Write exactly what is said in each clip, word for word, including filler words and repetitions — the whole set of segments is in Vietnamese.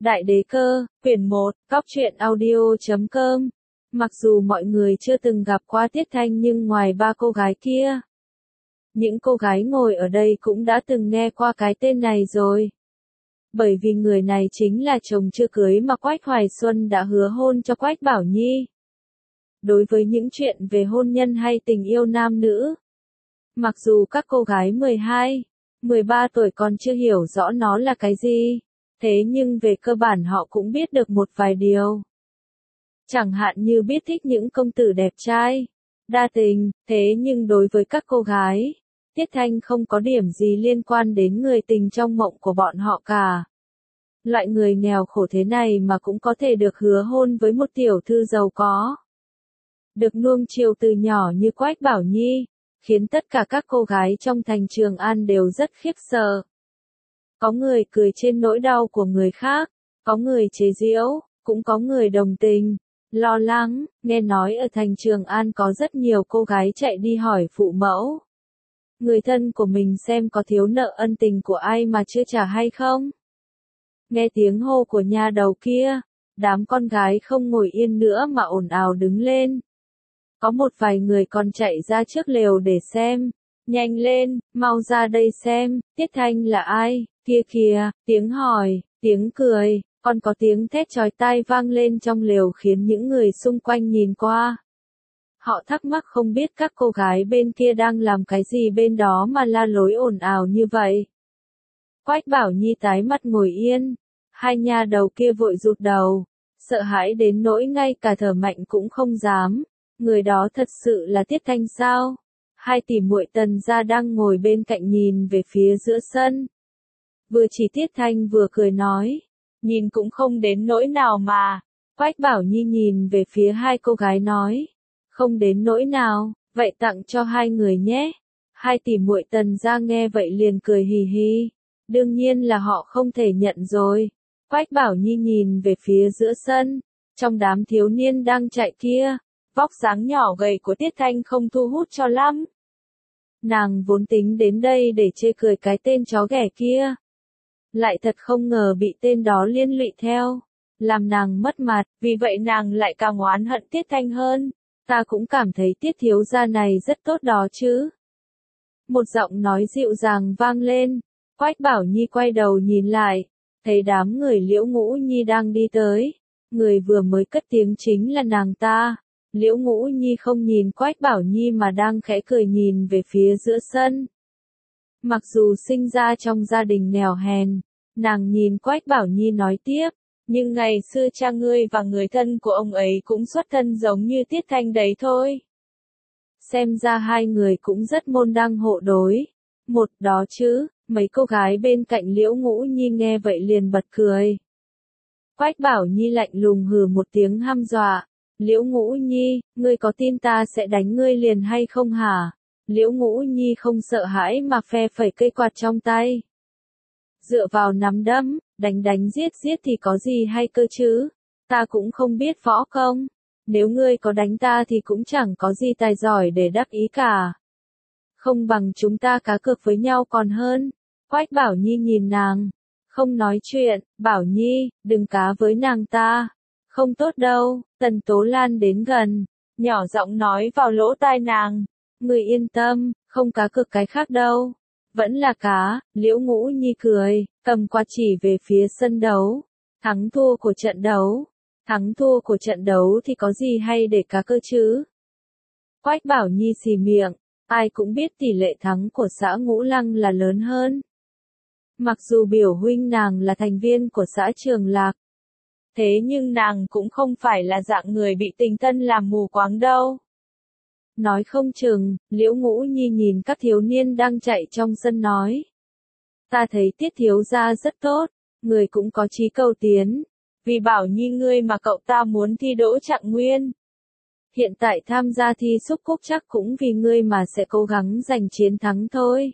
Đại đế cơ, quyển một, góc truyện audio chấm com. Mặc dù mọi người chưa từng gặp qua Tiết Thanh nhưng ngoài ba cô gái kia, những cô gái ngồi ở đây cũng đã từng nghe qua cái tên này rồi. Bởi vì người này chính là chồng chưa cưới mà Quách Hoài Xuân đã hứa hôn cho Quách Bảo Nhi. Đối với những chuyện về hôn nhân hay tình yêu nam nữ, mặc dù các cô gái mười hai, mười ba tuổi còn chưa hiểu rõ nó là cái gì, thế nhưng về cơ bản họ cũng biết được một vài điều. Chẳng hạn như biết thích những công tử đẹp trai, đa tình, thế nhưng đối với các cô gái, Tiết Thanh không có điểm gì liên quan đến người tình trong mộng của bọn họ cả. Loại người nghèo khổ thế này mà cũng có thể được hứa hôn với một tiểu thư giàu có, được nuông chiều từ nhỏ như Quách Bảo Nhi, khiến tất cả các cô gái trong thành Trường An đều rất khiếp sợ. Có người cười trên nỗi đau của người khác, có người chế giễu, cũng có người đồng tình, lo lắng. Nghe nói ở thành Trường An có rất nhiều cô gái chạy đi hỏi phụ mẫu, người thân của mình xem có thiếu nợ ân tình của ai mà chưa trả hay không. Nghe tiếng hô của nhà đầu kia, đám con gái không ngồi yên nữa mà ồn ào đứng lên. Có một vài người còn chạy ra trước lều để xem. Nhanh lên, mau ra đây xem, Tiết Thanh là ai, kia kìa, tiếng hỏi, tiếng cười, còn có tiếng thét chói tai vang lên trong lều khiến những người xung quanh nhìn qua. Họ thắc mắc không biết các cô gái bên kia đang làm cái gì bên đó mà la lối ồn ào như vậy. Quách Bảo Nhi tái mặt ngồi yên, hai nha đầu kia vội rụt đầu, sợ hãi đến nỗi ngay cả thở mạnh cũng không dám. Người đó thật sự là Tiết Thanh sao? Hai tỷ muội Tần gia đang ngồi bên cạnh nhìn về phía giữa sân. Vừa chỉ Tiết Thanh vừa cười nói, nhìn cũng không đến nỗi nào mà. Quách Bảo Nhi nhìn về phía hai cô gái nói, không đến nỗi nào, vậy tặng cho hai người nhé. Hai tỷ muội Tần gia nghe vậy liền cười hì hì, đương nhiên là họ không thể nhận rồi. Quách Bảo Nhi nhìn về phía giữa sân, trong đám thiếu niên đang chạy kia, vóc dáng nhỏ gầy của Tiết Thanh không thu hút cho lắm. Nàng vốn tính đến đây để chê cười cái tên chó ghẻ kia, lại thật không ngờ bị tên đó liên lụy theo, làm nàng mất mặt, vì vậy nàng lại càng oán hận Tiết Thanh hơn. Ta cũng cảm thấy Tiết thiếu gia này rất tốt đó chứ. Một giọng nói dịu dàng vang lên, Quách Bảo Nhi quay đầu nhìn lại, thấy đám người Liễu Ngũ Nhi đang đi tới, người vừa mới cất tiếng chính là nàng ta. Liễu Ngũ Nhi không nhìn Quách Bảo Nhi mà đang khẽ cười nhìn về phía giữa sân. Mặc dù sinh ra trong gia đình nghèo hèn, nàng nhìn Quách Bảo Nhi nói tiếp, nhưng ngày xưa cha ngươi và người thân của ông ấy cũng xuất thân giống như Tiết Thanh đấy thôi. Xem ra hai người cũng rất môn đăng hộ đối. Một đó chứ, mấy cô gái bên cạnh Liễu Ngũ Nhi nghe vậy liền bật cười. Quách Bảo Nhi lạnh lùng hừ một tiếng hăm dọa. Liễu Ngũ Nhi, ngươi có tin ta sẽ đánh ngươi liền hay không hả? Liễu Ngũ Nhi không sợ hãi mà phe phẩy cây quạt trong tay. Dựa vào nắm đấm, đánh đánh giết giết thì có gì hay cơ chứ? Ta cũng không biết võ công. Nếu ngươi có đánh ta thì cũng chẳng có gì tài giỏi để đắc ý cả. Không bằng chúng ta cá cược với nhau còn hơn. Quách Bảo Nhi nhìn nàng, không nói chuyện. Bảo Nhi, đừng cá với nàng ta. Không tốt đâu. Tần Tố Lan đến gần, nhỏ giọng nói vào lỗ tai nàng. Người yên tâm, không cá cược cái khác đâu. Vẫn là cá. Liễu Ngũ Nhi cười, cầm quạt chỉ về phía sân đấu. Thắng thua của trận đấu. Thắng thua của trận đấu thì có gì hay để cá cơ chứ? Quách Bảo Nhi xì miệng, ai cũng biết tỷ lệ thắng của xã Ngũ Lăng là lớn hơn. Mặc dù biểu huynh nàng là thành viên của xã Trường Lạc, thế nhưng nàng cũng không phải là dạng người bị tình thân làm mù quáng đâu. Nói không chừng, Liễu Ngũ Nhi nhìn các thiếu niên đang chạy trong sân nói. Ta thấy Tiết thiếu gia rất tốt, người cũng có chí cầu tiến. Vì Bảo Nhi ngươi mà cậu ta muốn thi đỗ trạng nguyên. Hiện tại tham gia thi xúc cúc chắc cũng vì ngươi mà sẽ cố gắng giành chiến thắng thôi.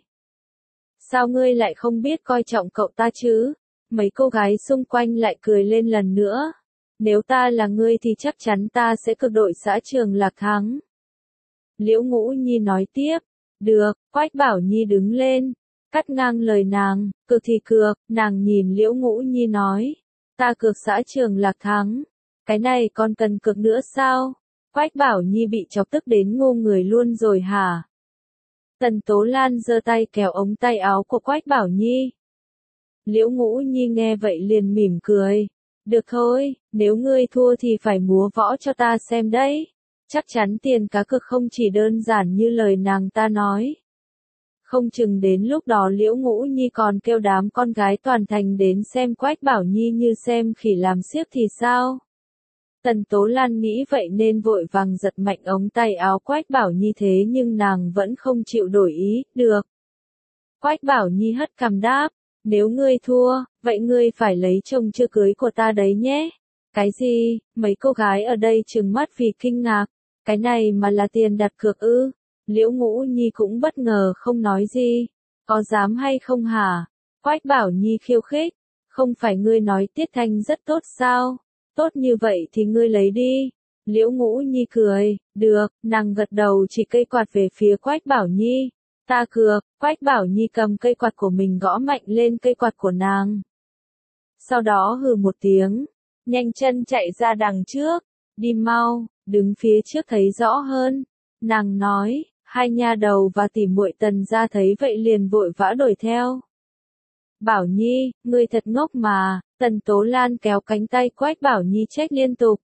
Sao ngươi lại không biết coi trọng cậu ta chứ? Mấy cô gái xung quanh lại cười lên lần nữa. Nếu ta là ngươi thì chắc chắn ta sẽ cực đội xã Trường Lạc thắng. Liễu Ngũ Nhi nói tiếp. Được. Quách Bảo Nhi đứng lên, cắt ngang lời nàng. Cực thì cược. Nàng nhìn Liễu Ngũ Nhi nói. Ta cược xã Trường Lạc thắng. Cái này còn cần cược nữa sao? Quách Bảo Nhi bị chọc tức đến ngô người luôn rồi hả? Tần Tố Lan giơ tay kéo ống tay áo của Quách Bảo Nhi. Liễu Ngũ Nhi nghe vậy liền mỉm cười. Được thôi, nếu ngươi thua thì phải múa võ cho ta xem đấy. Chắc chắn tiền cá cược không chỉ đơn giản như lời nàng ta nói. Không chừng đến lúc đó Liễu Ngũ Nhi còn kêu đám con gái toàn thành đến xem Quách Bảo Nhi như xem khỉ làm xiếc thì sao? Tần Tố Lan nghĩ vậy nên vội vàng giật mạnh ống tay áo Quách Bảo Nhi thế nhưng nàng vẫn không chịu đổi ý, được. Quách Bảo Nhi hất cằm đáp, nếu ngươi thua, vậy ngươi phải lấy chồng chưa cưới của ta đấy nhé. Cái gì, mấy cô gái ở đây trừng mắt vì kinh ngạc, cái này mà là tiền đặt cược ư? Liễu Ngũ Nhi cũng bất ngờ không nói gì, có dám hay không hả? Quách Bảo Nhi khiêu khích, không phải ngươi nói Tiết Thanh rất tốt sao? Tốt như vậy thì ngươi lấy đi. Liễu Ngũ Nhi cười, được, nàng gật đầu chỉ cây quạt về phía Quách Bảo Nhi. Ta cược, Quách Bảo Nhi cầm cây quạt của mình gõ mạnh lên cây quạt của nàng. Sau đó hừ một tiếng, nhanh chân chạy ra đằng trước, đi mau, đứng phía trước thấy rõ hơn. Nàng nói, hai nha đầu và tỉ muội Tần gia thấy vậy liền vội vã đuổi theo. Bảo Nhi, ngươi thật ngốc mà, Tần Tố Lan kéo cánh tay Quách Bảo Nhi trách liên tục.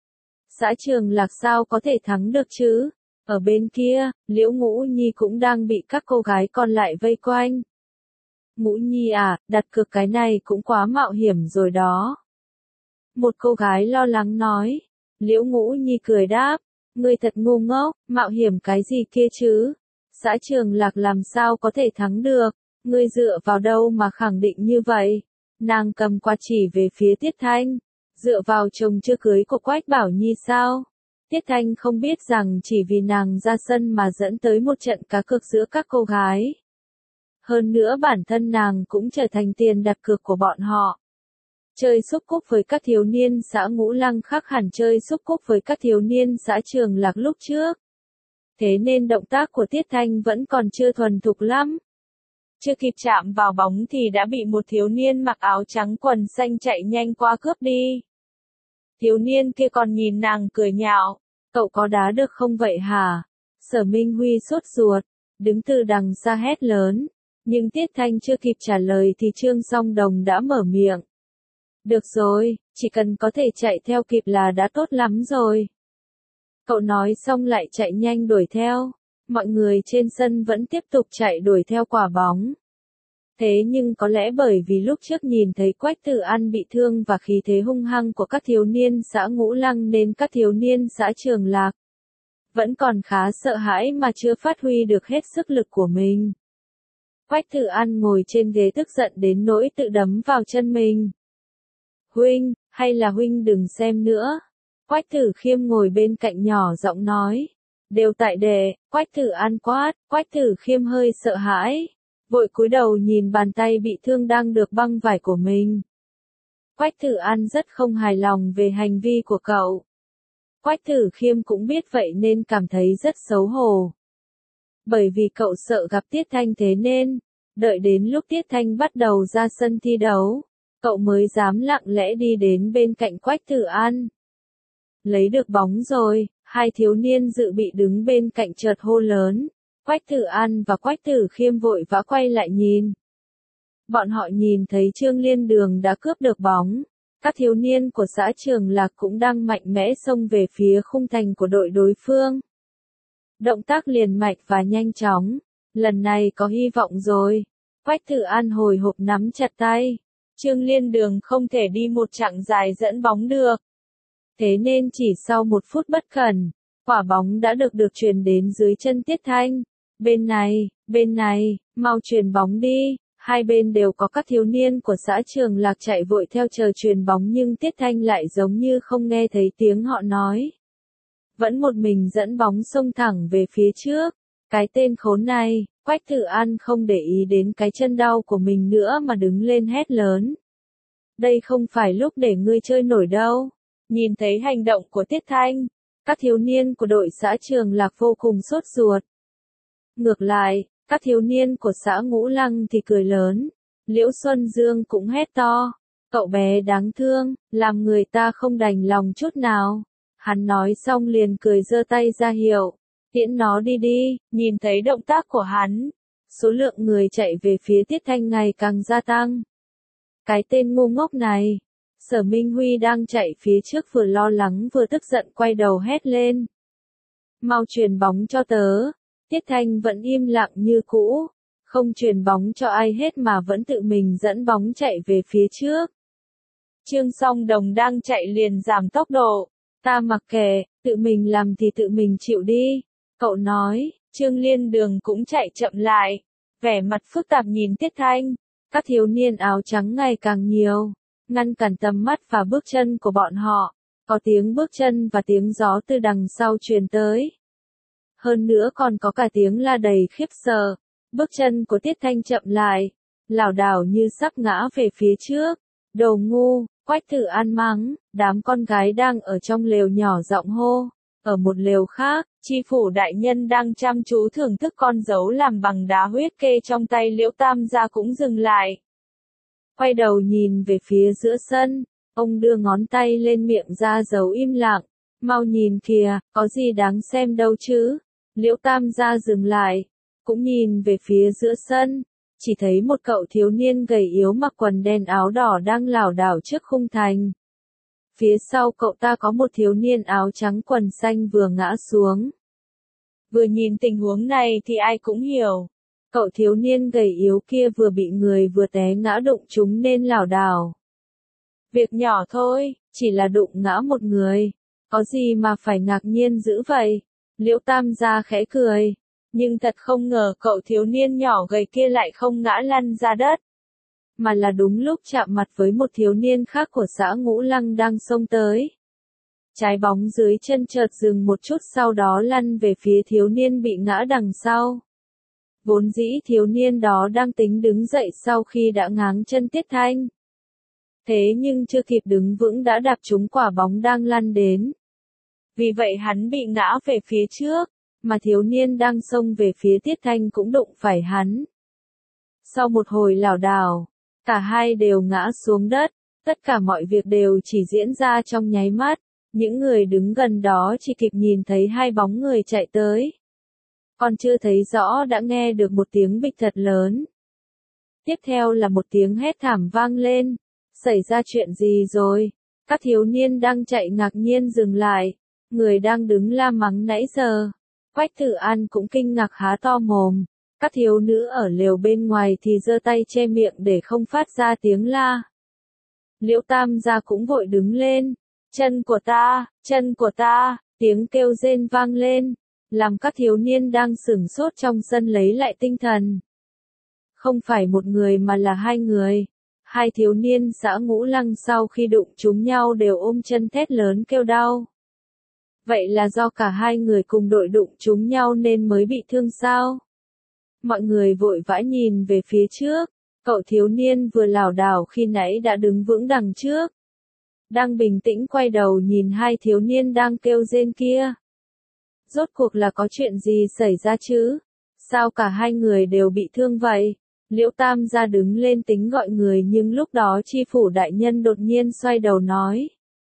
Xã Trường Lạc sao có thể thắng được chứ? Ở bên kia, Liễu Ngũ Nhi cũng đang bị các cô gái còn lại vây quanh. Ngũ Nhi à, đặt cược cái này cũng quá mạo hiểm rồi đó. Một cô gái lo lắng nói. Liễu Ngũ Nhi cười đáp, ngươi thật ngu ngốc, mạo hiểm cái gì kia chứ? Xã Trường Lạc làm sao có thể thắng được? Ngươi dựa vào đâu mà khẳng định như vậy? Nàng cầm quạt chỉ về phía Tiết Thanh. Dựa vào chồng chưa cưới của Quách Bảo Nhi sao? Tiết Thanh không biết rằng chỉ vì nàng ra sân mà dẫn tới một trận cá cược giữa các cô gái. Hơn nữa bản thân nàng cũng trở thành tiền đặt cược của bọn họ. Chơi xúc cúc với các thiếu niên xã Ngũ Lăng khác hẳn chơi xúc cúc với các thiếu niên xã Trường Lạc lúc trước. Thế nên động tác của Tiết Thanh vẫn còn chưa thuần thục lắm. Chưa kịp chạm vào bóng thì đã bị một thiếu niên mặc áo trắng quần xanh chạy nhanh qua cướp đi. Thiếu niên kia còn nhìn nàng cười nhạo, cậu có đá được không vậy hả? Sở Minh Huy sốt ruột, đứng từ đằng xa hét lớn, nhưng Tiết Thanh chưa kịp trả lời thì Trương Song Đồng đã mở miệng. Được rồi, chỉ cần có thể chạy theo kịp là đã tốt lắm rồi. Cậu nói xong lại chạy nhanh đuổi theo, mọi người trên sân vẫn tiếp tục chạy đuổi theo quả bóng. Thế nhưng có lẽ bởi vì lúc trước nhìn thấy Quách Tử An bị thương và khí thế hung hăng của các thiếu niên xã Ngũ Lăng nên các thiếu niên xã Trường Lạc vẫn còn khá sợ hãi mà chưa phát huy được hết sức lực của mình. Quách Tử An ngồi trên ghế tức giận đến nỗi tự đấm vào chân mình. Huynh, hay là huynh đừng xem nữa. Quách Tử Khiêm ngồi bên cạnh nhỏ giọng nói. Đều tại đệ, Quách Tử An quát, Quách Tử Khiêm hơi sợ hãi. Vội cúi đầu nhìn bàn tay bị thương đang được băng vải của mình. Quách Tử An rất không hài lòng về hành vi của cậu. Quách Tử Khiêm cũng biết vậy nên cảm thấy rất xấu hổ. Bởi vì cậu sợ gặp Tiết Thanh thế nên, đợi đến lúc Tiết Thanh bắt đầu ra sân thi đấu, cậu mới dám lặng lẽ đi đến bên cạnh Quách Tử An. Lấy được bóng rồi, hai thiếu niên dự bị đứng bên cạnh chợt hô lớn. Quách Tử An và Quách Tử Khiêm vội vã quay lại nhìn. Bọn họ nhìn thấy Trương Liên Đường đã cướp được bóng. Các thiếu niên của xã Trường Lạc cũng đang mạnh mẽ xông về phía khung thành của đội đối phương. Động tác liền mạch và nhanh chóng. Lần này có hy vọng rồi. Quách Tử An hồi hộp nắm chặt tay. Trương Liên Đường không thể đi một chặng dài dẫn bóng được. Thế nên chỉ sau một phút bất cẩn, quả bóng đã được được truyền đến dưới chân Tiết Thanh. Bên này, bên này, mau truyền bóng đi. Hai bên đều có các thiếu niên của xã Trường Lạc chạy vội theo chờ truyền bóng nhưng Tiết Thanh lại giống như không nghe thấy tiếng họ nói. Vẫn một mình dẫn bóng xông thẳng về phía trước. Cái tên khốn này, Quách Tử An không để ý đến cái chân đau của mình nữa mà đứng lên hét lớn. Đây không phải lúc để ngươi chơi nổi đâu. Nhìn thấy hành động của Tiết Thanh, các thiếu niên của đội xã Trường Lạc vô cùng sốt ruột. Ngược lại, các thiếu niên của xã Ngũ Lăng thì cười lớn. Liễu Xuân Dương cũng hét to. Cậu bé đáng thương, làm người ta không đành lòng chút nào. Hắn nói xong liền cười giơ tay ra hiệu, tiễn nó đi đi. Nhìn thấy động tác của hắn, số lượng người chạy về phía Tiết Thanh ngày càng gia tăng. Cái tên ngu ngốc này. Sở Minh Huy đang chạy phía trước vừa lo lắng vừa tức giận quay đầu hét lên. Mau truyền bóng cho tớ. Tiết Thanh vẫn im lặng như cũ, không truyền bóng cho ai hết mà vẫn tự mình dẫn bóng chạy về phía trước. Trương Song Đồng đang chạy liền giảm tốc độ. Ta mặc kệ, tự mình làm thì tự mình chịu đi. Cậu nói. Trương Liên Đường cũng chạy chậm lại, vẻ mặt phức tạp nhìn Tiết Thanh. Các thiếu niên áo trắng ngày càng nhiều, ngăn cản tầm mắt và bước chân của bọn họ. Có tiếng bước chân và tiếng gió từ đằng sau truyền tới. Hơn nữa còn có cả tiếng la đầy khiếp sợ. Bước chân của Tiết Thanh chậm lại, lảo đảo như sắp ngã về phía trước. Đồ ngu, Quách Tử An mắng. Đám con gái đang ở trong lều nhỏ giọng hô. Ở một lều khác, tri phủ đại nhân đang chăm chú thưởng thức con dấu làm bằng đá huyết kê trong tay Liễu Tam gia cũng dừng lại. Quay đầu nhìn về phía giữa sân, ông đưa ngón tay lên miệng ra dấu im lặng. Mau nhìn kìa, có gì đáng xem đâu chứ. Liễu Tam gia dừng lại, cũng nhìn về phía giữa sân, chỉ thấy một cậu thiếu niên gầy yếu mặc quần đen áo đỏ đang lảo đảo trước khung thành. Phía sau cậu ta có một thiếu niên áo trắng quần xanh vừa ngã xuống. Vừa nhìn tình huống này thì ai cũng hiểu. Cậu thiếu niên gầy yếu kia vừa bị người vừa té ngã đụng trúng nên lảo đảo. Việc nhỏ thôi, chỉ là đụng ngã một người. Có gì mà phải ngạc nhiên dữ vậy? Liễu Tam gia khẽ cười. Nhưng thật không ngờ cậu thiếu niên nhỏ gầy kia lại không ngã lăn ra đất. Mà là đúng lúc chạm mặt với một thiếu niên khác của xã Ngũ Lăng đang xông tới. Trái bóng dưới chân chợt dừng một chút sau đó lăn về phía thiếu niên bị ngã đằng sau. Vốn dĩ thiếu niên đó đang tính đứng dậy sau khi đã ngáng chân Tiết Thanh. Thế nhưng chưa kịp đứng vững đã đạp trúng quả bóng đang lăn đến. Vì vậy hắn bị ngã về phía trước, mà thiếu niên đang xông về phía Tiết Thanh cũng đụng phải hắn. Sau một hồi lảo đảo, cả hai đều ngã xuống đất, tất cả mọi việc đều chỉ diễn ra trong nháy mắt, những người đứng gần đó chỉ kịp nhìn thấy hai bóng người chạy tới. Còn chưa thấy rõ đã nghe được một tiếng bịch thật lớn. Tiếp theo là một tiếng hét thảm vang lên, xảy ra chuyện gì rồi? Các thiếu niên đang chạy ngạc nhiên dừng lại, người đang đứng la mắng nãy giờ. Quách Tử An cũng kinh ngạc há to mồm. Các thiếu nữ ở lều bên ngoài thì giơ tay che miệng để không phát ra tiếng la. Liễu Tam gia cũng vội đứng lên. Chân của ta, chân của ta, tiếng kêu rên vang lên, làm các thiếu niên đang sửng sốt trong sân lấy lại tinh thần. Không phải một người mà là hai người. Hai thiếu niên xã Ngũ Lăng sau khi đụng trúng nhau đều ôm chân thét lớn kêu đau. Vậy là do cả hai người cùng đội đụng trúng nhau nên mới bị thương sao? Mọi người vội vã nhìn về phía trước, cậu thiếu niên vừa lảo đảo khi nãy đã đứng vững đằng trước. Đang bình tĩnh quay đầu nhìn hai thiếu niên đang kêu rên kia. Rốt cuộc là có chuyện gì xảy ra chứ? Sao cả hai người đều bị thương vậy? Liễu Tam gia đứng lên tính gọi người nhưng lúc đó tri phủ đại nhân đột nhiên xoay đầu nói.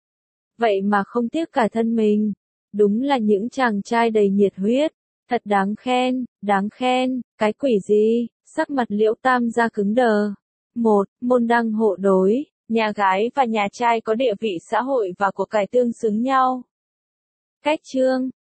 Vậy mà không tiếc cả thân mình. Đúng là những chàng trai đầy nhiệt huyết. Thật đáng khen, đáng khen, cái quỷ gì? Sắc mặt Liễu Tam gia cứng đờ. Một, môn đăng hộ đối, nhà gái và nhà trai có địa vị xã hội và của cải tương xứng nhau. Cách chương